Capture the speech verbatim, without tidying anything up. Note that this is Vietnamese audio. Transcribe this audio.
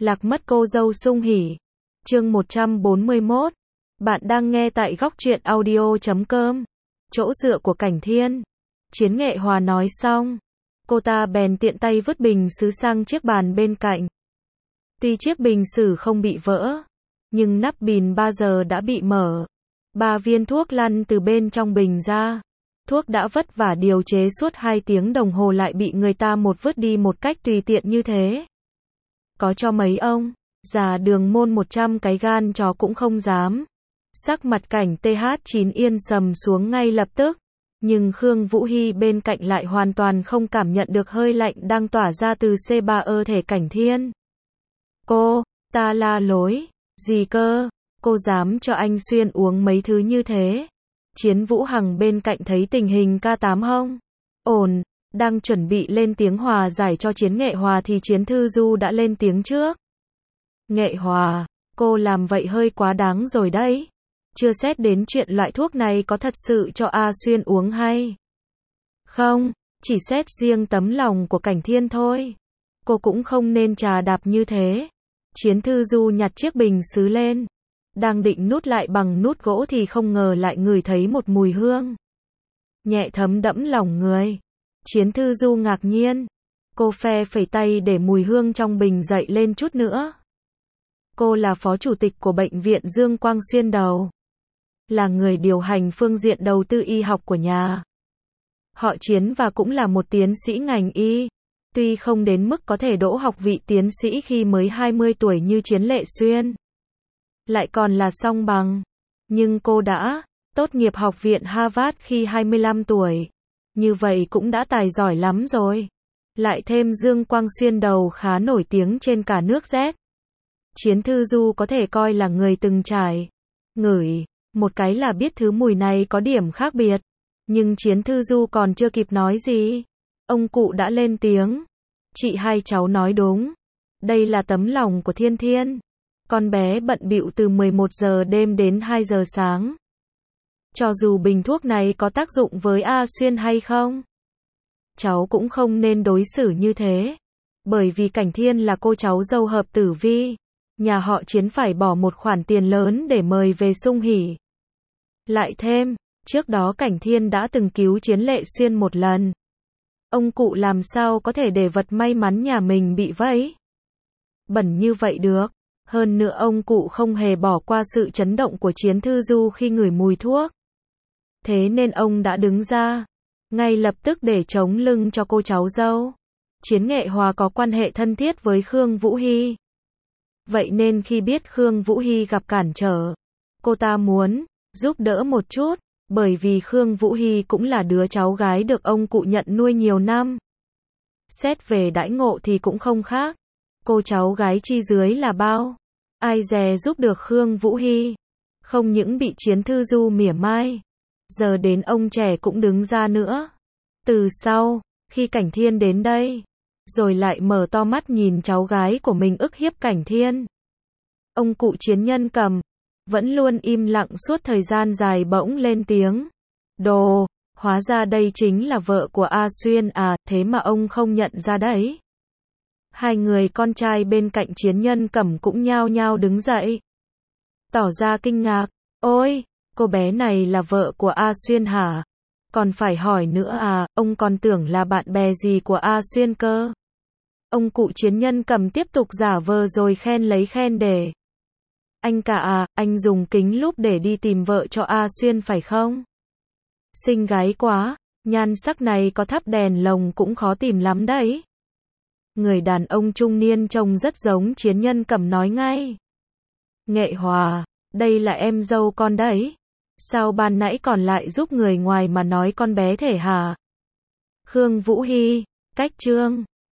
Lạc mất cô dâu Sung Hỉ. Chương một trăm bốn mươi mốt. Bạn đang nghe tại góc truyện audio chấm com. Chỗ dựa của Cảnh Thiên. Chiến Nghệ Hòa nói xong, cô ta bèn tiện tay vứt bình sứ sang chiếc bàn bên cạnh. Tuy chiếc bình sứ không bị vỡ, nhưng nắp bình ba giờ đã bị mở. Ba viên thuốc lăn từ bên trong bình ra. Thuốc đã vất vả điều chế suốt hai tiếng đồng hồ lại bị người ta một vứt đi một cách tùy tiện như thế. Có cho mấy ông già Đường Môn một trăm cái gan chó cũng không dám. Sắc mặt Cảnh tê hát chín yên sầm xuống ngay lập tức. Nhưng Khương Vũ Hy bên cạnh lại hoàn toàn không cảm nhận được hơi lạnh đang tỏa ra từ C ba ơ thể Cảnh Thiên. Cô, ta la lối, gì cơ, cô dám cho anh Xuyên uống mấy thứ như thế. Chiến Vũ Hằng bên cạnh thấy tình hình K tám hông ổn, đang chuẩn bị lên tiếng hòa giải cho Chiến Nghệ Hòa thì Chiến Thư Du đã lên tiếng trước. Nghệ Hòa, cô làm vậy hơi quá đáng rồi đấy. Chưa xét đến chuyện loại thuốc này có thật sự cho A Xuyên uống hay không, chỉ xét riêng tấm lòng của Cảnh Thiên thôi. Cô cũng không nên trà đạp như thế. Chiến Thư Du nhặt chiếc bình sứ lên, đang định nút lại bằng nút gỗ thì không ngờ lại ngửi thấy một mùi hương nhẹ thấm đẫm lòng người. Chiến Thư Du ngạc nhiên, cô phe phẩy tay để mùi hương trong bình dậy lên chút nữa. Cô là phó chủ tịch của bệnh viện Dương Quang Xuyên đầu, là người điều hành phương diện đầu tư y học của nhà họ Chiến và cũng là một tiến sĩ ngành y. Tuy không đến mức có thể đỗ học vị tiến sĩ khi mới hai mươi tuổi như Chiến Lệ Xuyên, lại còn là song bằng, nhưng cô đã tốt nghiệp học viện Harvard khi hai mươi lăm tuổi. Như vậy cũng đã tài giỏi lắm rồi. Lại thêm Dương Quang Xuyên đầu khá nổi tiếng trên cả nước Z. Chiến Thư Du có thể coi là người từng trải. Ngửi một cái là biết thứ mùi này có điểm khác biệt. Nhưng Chiến Thư Du còn chưa kịp nói gì, ông cụ đã lên tiếng. Chị hai cháu nói đúng. Đây là tấm lòng của Thiên Thiên. Con bé bận bịu từ mười một giờ đêm đến hai giờ sáng. Cho dù bình thuốc này có tác dụng với A Xuyên hay không, cháu cũng không nên đối xử như thế. Bởi vì Cảnh Thiên là cô cháu dâu hợp tử vi. Nhà họ Chiến phải bỏ một khoản tiền lớn để mời về Sung Hỉ. Lại thêm, trước đó Cảnh Thiên đã từng cứu Chiến Lệ Xuyên một lần. Ông cụ làm sao có thể để vật may mắn nhà mình bị vẫy bẩn như vậy được. Hơn nữa ông cụ không hề bỏ qua sự chấn động của Chiến Thư Du khi ngửi mùi thuốc. Thế nên ông đã đứng ra ngay lập tức để chống lưng cho cô cháu dâu. Chiến Nghệ Hòa có quan hệ thân thiết với Khương Vũ Hy. Vậy nên khi biết Khương Vũ Hy gặp cản trở, cô ta muốn giúp đỡ một chút, bởi vì Khương Vũ Hy cũng là đứa cháu gái được ông cụ nhận nuôi nhiều năm. Xét về đãi ngộ thì cũng không khác. Cô cháu gái chi dưới là bao. Ai dè giúp được Khương Vũ Hy. Không những bị Chiến Thư Du mỉa mai, giờ đến ông trẻ cũng đứng ra nữa. Từ sau, khi Cảnh Thiên đến đây, rồi lại mở to mắt nhìn cháu gái của mình ức hiếp Cảnh Thiên. Ông cụ Chiến Nhân Cầm vẫn luôn im lặng suốt thời gian dài bỗng lên tiếng. Đồ, hóa ra đây chính là vợ của A Xuyên à, thế mà ông không nhận ra đấy. Hai người con trai bên cạnh Chiến Nhân Cẩm cũng nhao nhao đứng dậy, tỏ ra kinh ngạc. Ôi, cô bé này là vợ của A Xuyên hả? Còn phải hỏi nữa à, ông còn tưởng là bạn bè gì của A Xuyên cơ. Ông cụ Chiến Nhân Cẩm tiếp tục giả vờ rồi khen lấy khen để. Anh cả à, anh dùng kính lúp để đi tìm vợ cho A Xuyên phải không? Xinh gái quá, nhan sắc này có thắp đèn lồng cũng khó tìm lắm đấy. Người đàn ông trung niên trông rất giống Chiến Nhân Cẩm nói ngay. Nghệ Hòa, đây là em dâu con đấy. Sao ban nãy còn lại giúp người ngoài mà nói con bé thể hả? Khương Vũ Hy, cách trương.